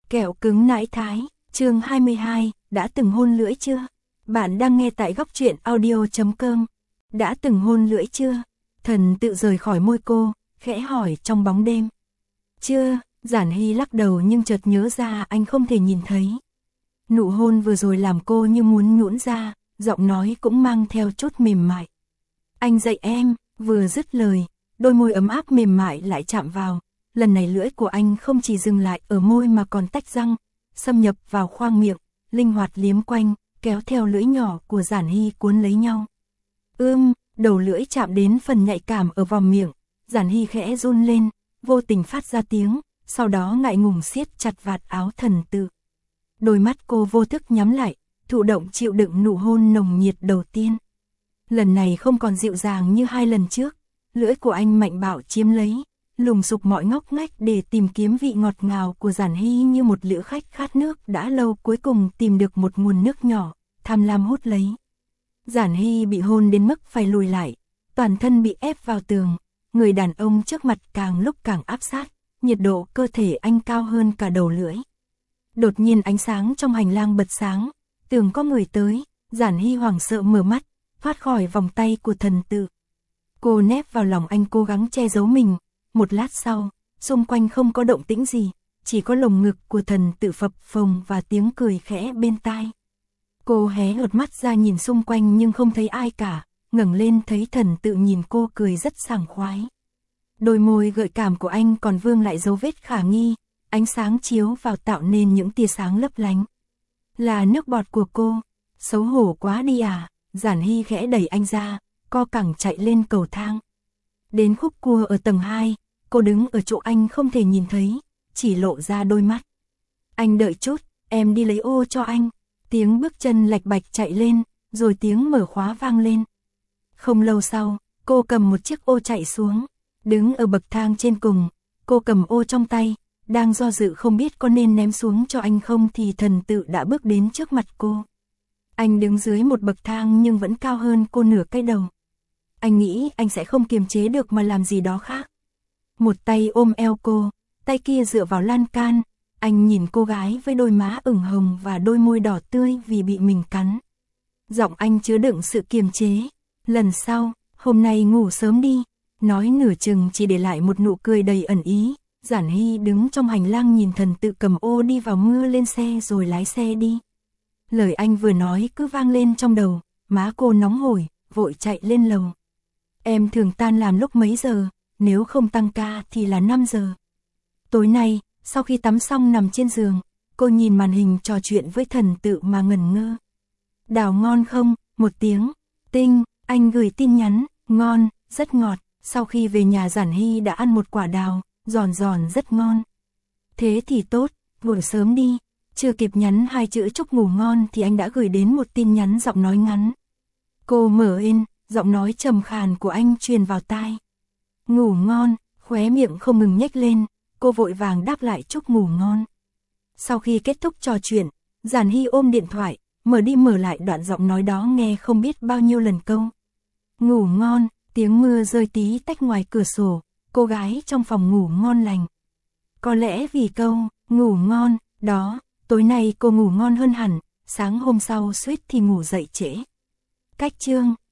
Kẹo cứng nãi thái, chương 22, đã từng hôn lưỡi chưa? Bạn đang nghe tại góc truyện audio.com. Đã từng hôn lưỡi chưa? Thần tự rời khỏi môi cô, khẽ hỏi trong bóng đêm. Chưa, Giản Hy lắc đầu nhưng chợt nhớ ra anh không thể nhìn thấy. Nụ hôn vừa rồi làm cô như muốn nhũn ra, giọng nói cũng mang theo chút mềm mại. Anh dạy em, vừa dứt lời, đôi môi ấm áp mềm mại lại chạm vào. Lần này lưỡi của anh không chỉ dừng lại ở môi mà còn tách răng, xâm nhập vào khoang miệng, linh hoạt liếm quanh, kéo theo lưỡi nhỏ của Giản Hy cuốn lấy nhau. Đầu lưỡi chạm đến phần nhạy cảm ở vòm miệng, Giản Hy khẽ run lên, vô tình phát ra tiếng, sau đó ngại ngùng siết chặt vạt áo Thần Tự. Đôi mắt cô vô thức nhắm lại, thụ động chịu đựng nụ hôn nồng nhiệt đầu tiên. Lần này không còn dịu dàng như hai lần trước, lưỡi của anh mạnh bạo chiếm lấy, lùng sục mọi ngóc ngách để tìm kiếm vị ngọt ngào của Giản Hy như một lữ khách khát nước đã lâu cuối cùng tìm được một nguồn nước nhỏ, tham lam hút lấy. Giản Hy bị hôn đến mức phải lùi lại, toàn thân bị ép vào tường, người đàn ông trước mặt càng lúc càng áp sát, nhiệt độ cơ thể anh cao hơn cả đầu lưỡi. Đột nhiên ánh sáng trong hành lang bật sáng, tưởng có người tới, Giản Hy hoảng sợ mở mắt, thoát khỏi vòng tay của Thần Tự. Cô nép vào lòng anh cố gắng che giấu mình, một lát sau, xung quanh không có động tĩnh gì, chỉ có lồng ngực của Thần Tự phập phồng và tiếng cười khẽ bên tai. Cô hé hột mắt ra nhìn xung quanh nhưng không thấy ai cả, ngẩng lên thấy Thần Tự nhìn cô cười rất sảng khoái. Đôi môi gợi cảm của anh còn vương lại dấu vết khả nghi, ánh sáng chiếu vào tạo nên những tia sáng lấp lánh. Là nước bọt của cô, xấu hổ quá đi à, Giản Hy khẽ đẩy anh ra, co cẳng chạy lên cầu thang. Đến khúc cua ở tầng 2, cô đứng ở chỗ anh không thể nhìn thấy, chỉ lộ ra đôi mắt. Anh đợi chút, em đi lấy ô cho anh. Tiếng bước chân lạch bạch chạy lên, rồi tiếng mở khóa vang lên. Không lâu sau, cô cầm một chiếc ô chạy xuống, đứng ở bậc thang trên cùng, cô cầm ô trong tay, đang do dự không biết có nên ném xuống cho anh không thì Thần Tự đã bước đến trước mặt cô. Anh đứng dưới một bậc thang nhưng vẫn cao hơn cô nửa cái đầu. Anh nghĩ anh sẽ không kiềm chế được mà làm gì đó khác. Một tay ôm eo cô, tay kia dựa vào lan can, anh nhìn cô gái với đôi má ửng hồng và đôi môi đỏ tươi vì bị mình cắn. Giọng anh chứa đựng sự kiềm chế. Lần sau, hôm nay ngủ sớm đi. Nói nửa chừng chỉ để lại một nụ cười đầy ẩn ý. Giản Hy đứng trong hành lang nhìn Thần Tự cầm ô đi vào mưa lên xe rồi lái xe đi. Lời anh vừa nói cứ vang lên trong đầu, má cô nóng hổi, vội chạy lên lầu. Em thường tan làm lúc mấy giờ, nếu không tăng ca thì là 5 giờ. Tối nay, sau khi tắm xong nằm trên giường, cô nhìn màn hình trò chuyện với Thần Tự mà ngẩn ngơ. Đào ngon không? Một tiếng. Tinh, anh gửi tin nhắn, ngon, rất ngọt. Sau khi về nhà Giản Hy đã ăn một quả đào, giòn giòn rất ngon. Thế thì tốt, ngủ sớm đi. Chưa kịp nhắn hai chữ chúc ngủ ngon thì anh đã gửi đến một tin nhắn giọng nói ngắn. Cô mở in, giọng nói trầm khàn của anh truyền vào tai. Ngủ ngon, khóe miệng không ngừng nhếch lên, cô vội vàng đáp lại chúc ngủ ngon. Sau khi kết thúc trò chuyện, Giản Hy ôm điện thoại, mở đi mở lại đoạn giọng nói đó nghe không biết bao nhiêu lần câu. Ngủ ngon, tiếng mưa rơi tí tách ngoài cửa sổ, cô gái trong phòng ngủ ngon lành. Có lẽ vì câu, ngủ ngon, đó, tối nay cô ngủ ngon hơn hẳn, sáng hôm sau suýt thì ngủ dậy trễ. Cách chương